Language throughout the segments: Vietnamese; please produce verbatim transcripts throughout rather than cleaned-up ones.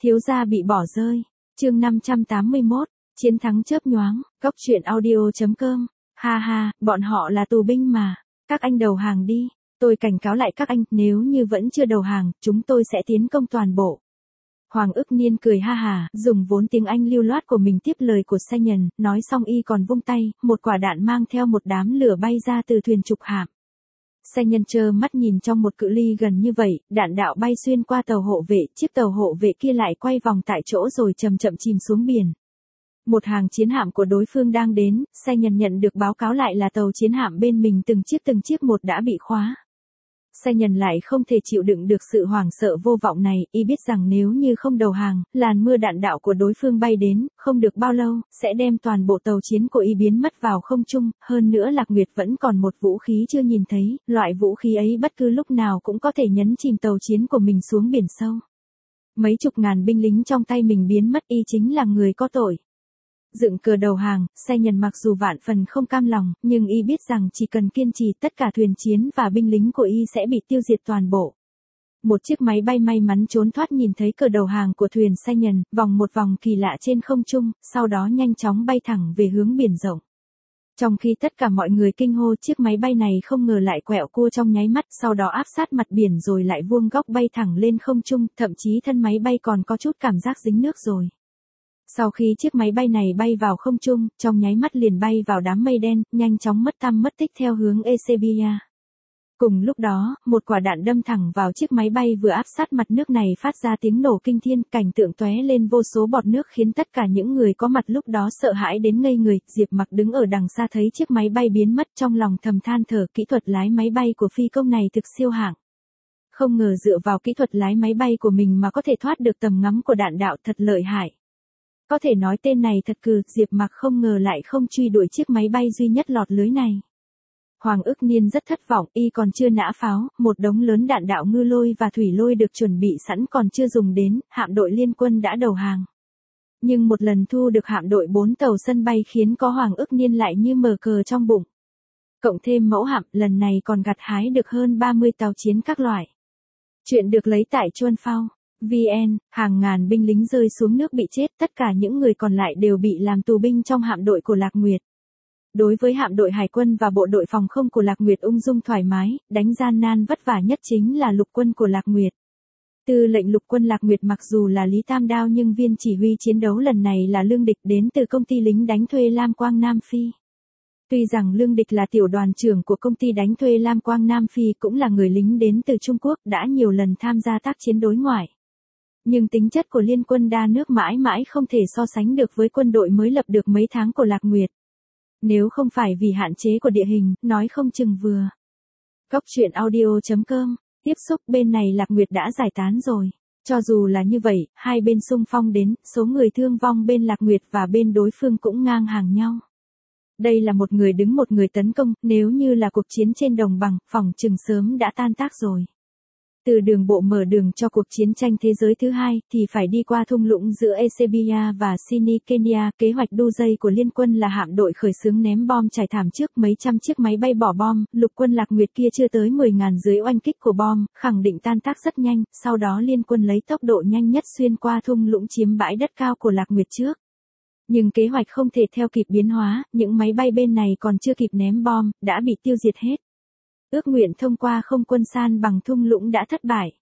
Thiếu gia bị bỏ rơi. Chương năm trăm tám mươi mốt, chiến thắng chớp nhoáng. Góc truyện audio chấm com. Ha ha, bọn họ là tù binh mà. Các anh đầu hàng đi. Tôi cảnh cáo lại các anh, nếu như vẫn chưa đầu hàng, chúng tôi sẽ tiến công toàn bộ. Hoàng ức niên cười ha hà, dùng vốn tiếng Anh lưu loát của mình tiếp lời của Senior, nói xong y còn vung tay, một quả đạn mang theo một đám lửa bay ra từ thuyền trục hạm. Senior trơ mắt nhìn trong một cự ly gần như vậy, đạn đạo bay xuyên qua tàu hộ vệ, chiếc tàu hộ vệ kia lại quay vòng tại chỗ rồi chậm chậm chìm xuống biển. Một hàng chiến hạm của đối phương đang đến, Senior nhận được báo cáo lại là tàu chiến hạm bên mình từng chiếc từng chiếc một đã bị khóa. Senior lại không thể chịu đựng được sự hoảng sợ vô vọng này, y biết rằng nếu như không đầu hàng, làn mưa đạn đạo của đối phương bay đến, không được bao lâu, sẽ đem toàn bộ tàu chiến của y biến mất vào không trung, hơn nữa Lạc Nguyệt vẫn còn một vũ khí chưa nhìn thấy, loại vũ khí ấy bất cứ lúc nào cũng có thể nhấn chìm tàu chiến của mình xuống biển sâu. Mấy chục ngàn binh lính trong tay mình biến mất, y chính là người có tội. Dựng cờ đầu hàng, Senior mặc dù vạn phần không cam lòng, nhưng y biết rằng chỉ cần kiên trì tất cả thuyền chiến và binh lính của y sẽ bị tiêu diệt toàn bộ. Một chiếc máy bay may mắn trốn thoát nhìn thấy cờ đầu hàng của thuyền Senior, vòng một vòng kỳ lạ trên không trung, sau đó nhanh chóng bay thẳng về hướng biển rộng. Trong khi tất cả mọi người kinh hô, chiếc máy bay này không ngờ lại quẹo cua trong nháy mắt, sau đó áp sát mặt biển rồi lại vuông góc bay thẳng lên không trung, thậm chí thân máy bay còn có chút cảm giác dính nước rồi. Sau khi chiếc máy bay này bay vào không trung, trong nháy mắt liền bay vào đám mây đen, nhanh chóng mất tăm mất tích theo hướng Ezebia. Cùng lúc đó, một quả đạn đâm thẳng vào chiếc máy bay vừa áp sát mặt nước này phát ra tiếng nổ kinh thiên, cảnh tượng tóe lên vô số bọt nước khiến tất cả những người có mặt lúc đó sợ hãi đến ngây người. Diệp Mặc đứng ở đằng xa thấy chiếc máy bay biến mất, trong lòng thầm than thở, kỹ thuật lái máy bay của phi công này thực siêu hạng. Không ngờ dựa vào kỹ thuật lái máy bay của mình mà có thể thoát được tầm ngắm của đạn đạo, thật lợi hại. Có thể nói tên này thật cừ, Diệp Mặc không ngờ lại không truy đuổi chiếc máy bay duy nhất lọt lưới này. Hoàng ức niên rất thất vọng, y còn chưa nã pháo, một đống lớn đạn đạo ngư lôi và thủy lôi được chuẩn bị sẵn còn chưa dùng đến, hạm đội liên quân đã đầu hàng. Nhưng một lần thu được hạm đội bốn tàu sân bay khiến có Hoàng ức niên lại như mở cờ trong bụng. Cộng thêm mẫu hạm, lần này còn gặt hái được hơn ba mươi tàu chiến các loại. Chuyện được lấy tại Chuan Phao. vê en, hàng ngàn binh lính rơi xuống nước bị chết, tất cả những người còn lại đều bị làm tù binh trong hạm đội của Lạc Nguyệt. Đối với hạm đội hải quân và bộ đội phòng không của Lạc Nguyệt ung dung thoải mái, đánh gian nan vất vả nhất chính là lục quân của Lạc Nguyệt. Tư lệnh lục quân Lạc Nguyệt mặc dù là Lý Tam Đao nhưng viên chỉ huy chiến đấu lần này là Lương Địch đến từ công ty lính đánh thuê Lam Quang Nam Phi. Tuy rằng Lương Địch là tiểu đoàn trưởng của công ty đánh thuê Lam Quang Nam Phi cũng là người lính đến từ Trung Quốc đã nhiều lần tham gia tác chiến đối ngoại. Nhưng tính chất của liên quân đa nước mãi mãi không thể so sánh được với quân đội mới lập được mấy tháng của Lạc Nguyệt. Nếu không phải vì hạn chế của địa hình, nói không chừng vừa. Góc truyện audio chấm com, tiếp xúc bên này Lạc Nguyệt đã giải tán rồi. Cho dù là như vậy, hai bên xung phong đến, số người thương vong bên Lạc Nguyệt và bên đối phương cũng ngang hàng nhau. Đây là một người đứng một người tấn công, nếu như là cuộc chiến trên đồng bằng, phỏng chừng sớm đã tan tác rồi. Từ đường bộ mở đường cho cuộc chiến tranh thế giới thứ hai, thì phải đi qua thung lũng giữa Ethiopia và Sini Kenya. Kế hoạch đu dây của liên quân là hạm đội khởi xướng ném bom trải thảm trước mấy trăm chiếc máy bay bỏ bom, lục quân Lạc Nguyệt kia chưa tới mười ngàn dưới oanh kích của bom, khẳng định tan tác rất nhanh, sau đó liên quân lấy tốc độ nhanh nhất xuyên qua thung lũng chiếm bãi đất cao của Lạc Nguyệt trước. Nhưng kế hoạch không thể theo kịp biến hóa, những máy bay bên này còn chưa kịp ném bom, đã bị tiêu diệt hết. Ước nguyện thông qua không quân san bằng thung lũng đã thất bại.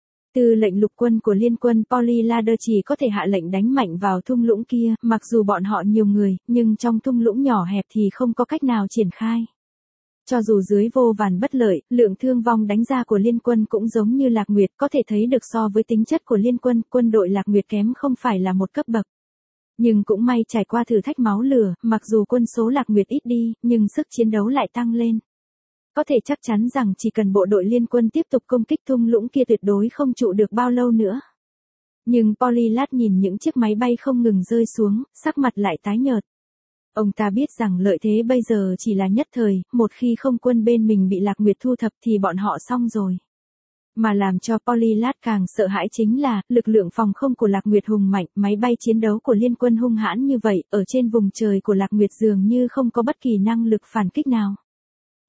Tư lệnh lục quân của liên quân Polylader chỉ có thể hạ lệnh đánh mạnh vào thung lũng kia, mặc dù bọn họ nhiều người, nhưng trong thung lũng nhỏ hẹp thì không có cách nào triển khai. Cho dù dưới vô vàn bất lợi, lượng thương vong đánh ra của liên quân cũng giống như Lạc Nguyệt, có thể thấy được so với tính chất của liên quân, quân đội Lạc Nguyệt kém không phải là một cấp bậc. Nhưng cũng may trải qua thử thách máu lửa, mặc dù quân số Lạc Nguyệt ít đi, nhưng sức chiến đấu lại tăng lên. Có thể chắc chắn rằng chỉ cần bộ đội liên quân tiếp tục công kích thung lũng kia tuyệt đối không trụ được bao lâu nữa. Nhưng Polylat nhìn những chiếc máy bay không ngừng rơi xuống, sắc mặt lại tái nhợt. Ông ta biết rằng lợi thế bây giờ chỉ là nhất thời, một khi không quân bên mình bị Lạc Nguyệt thu thập thì bọn họ xong rồi. Mà làm cho Polylat càng sợ hãi chính là, lực lượng phòng không của Lạc Nguyệt hùng mạnh, máy bay chiến đấu của liên quân hung hãn như vậy, ở trên vùng trời của Lạc Nguyệt dường như không có bất kỳ năng lực phản kích nào.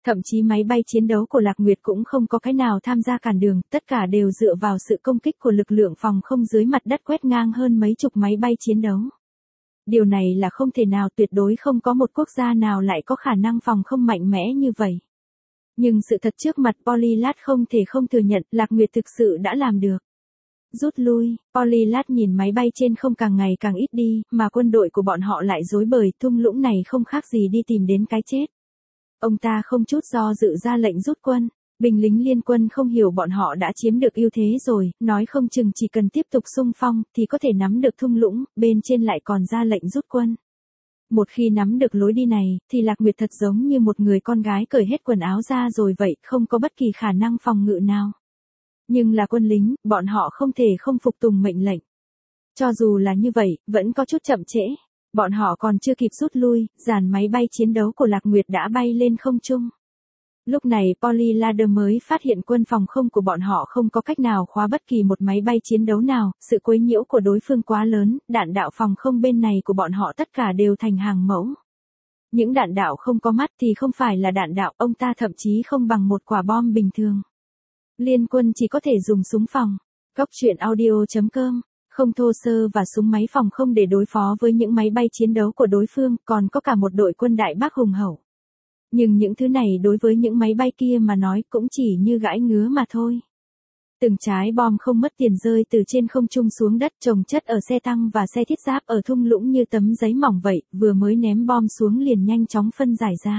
Thậm chí máy bay chiến đấu của Lạc Nguyệt cũng không có cái nào tham gia cản đường, tất cả đều dựa vào sự công kích của lực lượng phòng không dưới mặt đất quét ngang hơn mấy chục máy bay chiến đấu. Điều này là không thể nào, tuyệt đối không có một quốc gia nào lại có khả năng phòng không mạnh mẽ như vậy. Nhưng sự thật trước mặt Polylat không thể không thừa nhận, Lạc Nguyệt thực sự đã làm được. Rút lui, Polylat nhìn máy bay trên không càng ngày càng ít đi, mà quân đội của bọn họ lại rối bời, thung lũng này không khác gì đi tìm đến cái chết. Ông ta không chút do dự ra lệnh rút quân. Binh lính liên quân không hiểu bọn họ đã chiếm được ưu thế rồi, nói không chừng chỉ cần tiếp tục xung phong thì có thể nắm được thung lũng, bên trên lại còn ra lệnh rút quân. Một khi nắm được lối đi này, thì Lạc Nguyệt thật giống như một người con gái cởi hết quần áo ra rồi vậy, không có bất kỳ khả năng phòng ngự nào. Nhưng là quân lính, bọn họ không thể không phục tùng mệnh lệnh. Cho dù là như vậy, vẫn có chút chậm trễ. Bọn họ còn chưa kịp rút lui, dàn máy bay chiến đấu của Lạc Nguyệt đã bay lên không trung. Lúc này Polylader mới phát hiện quân phòng không của bọn họ không có cách nào khóa bất kỳ một máy bay chiến đấu nào, sự quấy nhiễu của đối phương quá lớn, đạn đạo phòng không bên này của bọn họ tất cả đều thành hàng mẫu. Những đạn đạo không có mắt thì không phải là đạn đạo, ông ta thậm chí không bằng một quả bom bình thường. Liên quân chỉ có thể dùng súng phòng. Góc truyện audio chấm com, không thô sơ và súng máy phòng không để đối phó với những máy bay chiến đấu của đối phương, còn có cả một đội quân Đại Bác hùng hậu. Nhưng những thứ này đối với những máy bay kia mà nói cũng chỉ như gãi ngứa mà thôi. Từng trái bom không mất tiền rơi từ trên không trung xuống đất, chồng chất ở xe tăng và xe thiết giáp ở thung lũng như tấm giấy mỏng vậy, vừa mới ném bom xuống liền nhanh chóng phân giải ra.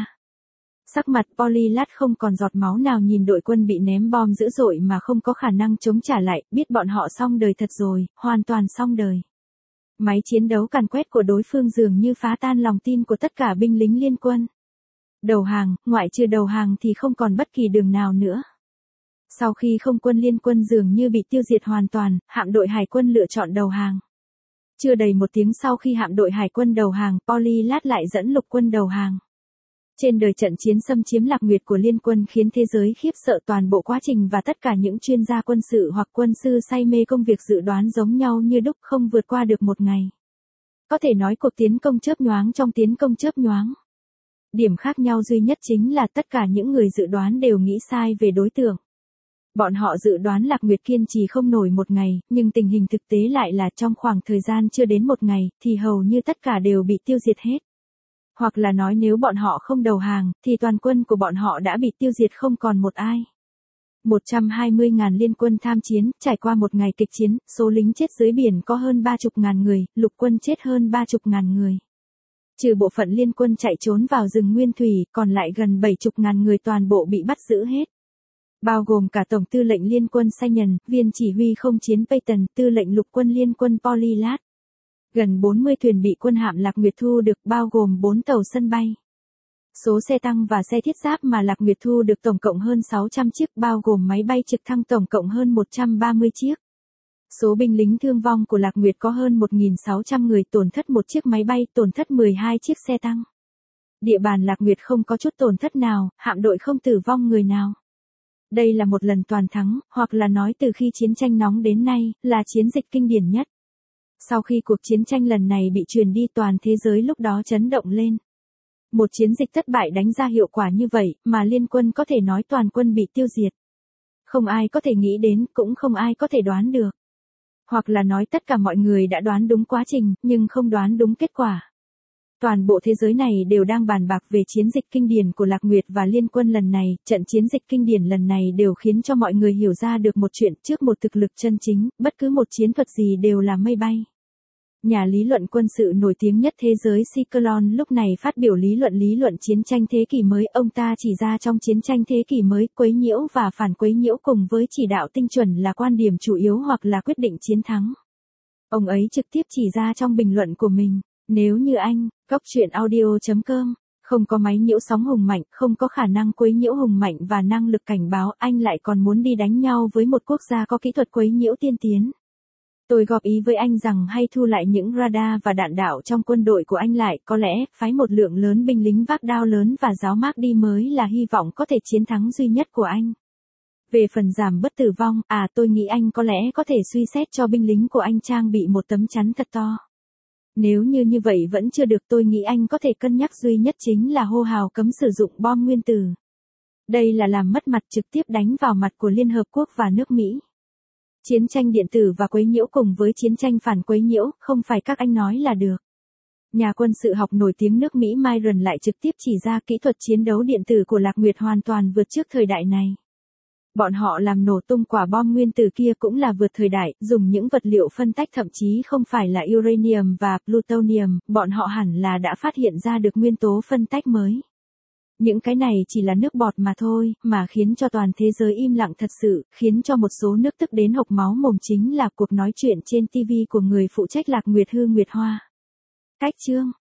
Sắc mặt Polylat không còn giọt máu nào nhìn đội quân bị ném bom dữ dội mà không có khả năng chống trả lại, biết bọn họ xong đời thật rồi, hoàn toàn xong đời. Máy chiến đấu càn quét của đối phương dường như phá tan lòng tin của tất cả binh lính liên quân. Đầu hàng, ngoại trừ đầu hàng thì không còn bất kỳ đường nào nữa. Sau khi không quân liên quân dường như bị tiêu diệt hoàn toàn, hạm đội hải quân lựa chọn đầu hàng. Chưa đầy một tiếng sau khi hạm đội hải quân đầu hàng, Polylat lại dẫn lục quân đầu hàng. Trên đời trận chiến xâm chiếm Lạc Nguyệt của liên quân khiến thế giới khiếp sợ, toàn bộ quá trình và tất cả những chuyên gia quân sự hoặc quân sư say mê công việc dự đoán giống nhau như đúc, không vượt qua được một ngày. Có thể nói cuộc tiến công chớp nhoáng trong tiến công chớp nhoáng. Điểm khác nhau duy nhất chính là tất cả những người dự đoán đều nghĩ sai về đối tượng. Bọn họ dự đoán Lạc Nguyệt kiên trì không nổi một ngày, nhưng tình hình thực tế lại là trong khoảng thời gian chưa đến một ngày, thì hầu như tất cả đều bị tiêu diệt hết. Hoặc là nói nếu bọn họ không đầu hàng, thì toàn quân của bọn họ đã bị tiêu diệt không còn một ai. một trăm hai mươi nghìn liên quân tham chiến, trải qua một ngày kịch chiến, số lính chết dưới biển có hơn ba chục ngàn người, lục quân chết hơn ba chục ngàn người. Trừ bộ phận liên quân chạy trốn vào rừng nguyên thủy, còn lại gần bảy chục ngàn người toàn bộ bị bắt giữ hết. Bao gồm cả Tổng tư lệnh liên quân Sayan, viên chỉ huy không chiến Peyton, tư lệnh lục quân liên quân Polylat. Gần bốn mươi thuyền bị quân hạm Lạc Nguyệt thu được, bao gồm bốn tàu sân bay. Số xe tăng và xe thiết giáp mà Lạc Nguyệt thu được tổng cộng hơn sáu trăm chiếc, bao gồm máy bay trực thăng tổng cộng hơn một trăm ba mươi chiếc. Số binh lính thương vong của Lạc Nguyệt có hơn một nghìn sáu trăm người, tổn thất một chiếc máy bay, tổn thất mười hai chiếc xe tăng. Địa bàn Lạc Nguyệt không có chút tổn thất nào, hạm đội không tử vong người nào. Đây là một lần toàn thắng, hoặc là nói từ khi chiến tranh nóng đến nay, là chiến dịch kinh điển nhất. Sau khi cuộc chiến tranh lần này bị truyền đi, toàn thế giới lúc đó chấn động lên. Một chiến dịch thất bại đánh ra hiệu quả như vậy, mà liên quân có thể nói toàn quân bị tiêu diệt. Không ai có thể nghĩ đến, cũng không ai có thể đoán được. Hoặc là nói tất cả mọi người đã đoán đúng quá trình, nhưng không đoán đúng kết quả. Toàn bộ thế giới này đều đang bàn bạc về chiến dịch kinh điển của Lạc Nguyệt và liên quân lần này, trận chiến dịch kinh điển lần này đều khiến cho mọi người hiểu ra được một chuyện, trước một thực lực chân chính, bất cứ một chiến thuật gì đều là mây bay. Nhà lý luận quân sự nổi tiếng nhất thế giới Cyclone lúc này phát biểu lý luận lý luận chiến tranh thế kỷ mới, ông ta chỉ ra trong chiến tranh thế kỷ mới, quấy nhiễu và phản quấy nhiễu cùng với chỉ đạo tinh chuẩn là quan điểm chủ yếu hoặc là quyết định chiến thắng. Ông ấy trực tiếp chỉ ra trong bình luận của mình, nếu như anh, góc truyện audio chấm com, không có máy nhiễu sóng hùng mạnh, không có khả năng quấy nhiễu hùng mạnh và năng lực cảnh báo, anh lại còn muốn đi đánh nhau với một quốc gia có kỹ thuật quấy nhiễu tiên tiến. Tôi góp ý với anh rằng hay thu lại những radar và đạn đạo trong quân đội của anh lại, có lẽ, phái một lượng lớn binh lính vác đao lớn và giáo mác đi mới là hy vọng có thể chiến thắng duy nhất của anh. Về phần giảm bất tử vong, à tôi nghĩ anh có lẽ có thể suy xét cho binh lính của anh trang bị một tấm chắn thật to. Nếu như như vậy vẫn chưa được, tôi nghĩ anh có thể cân nhắc duy nhất chính là hô hào cấm sử dụng bom nguyên tử. Đây là làm mất mặt, trực tiếp đánh vào mặt của Liên Hợp Quốc và nước Mỹ. Chiến tranh điện tử và quấy nhiễu cùng với chiến tranh phản quấy nhiễu, không phải các anh nói là được. Nhà quân sự học nổi tiếng nước Mỹ Myron lại trực tiếp chỉ ra kỹ thuật chiến đấu điện tử của Lạc Nguyệt hoàn toàn vượt trước thời đại này. Bọn họ làm nổ tung quả bom nguyên tử kia cũng là vượt thời đại, dùng những vật liệu phân tách thậm chí không phải là uranium và plutonium, bọn họ hẳn là đã phát hiện ra được nguyên tố phân tách mới. Những cái này chỉ là nước bọt mà thôi, mà khiến cho toàn thế giới im lặng thật sự, khiến cho một số nước tức đến hộc máu mồm chính là cuộc nói chuyện trên ti vi của người phụ trách Lạc Nguyệt Hư Nguyệt Hoa. Cách chương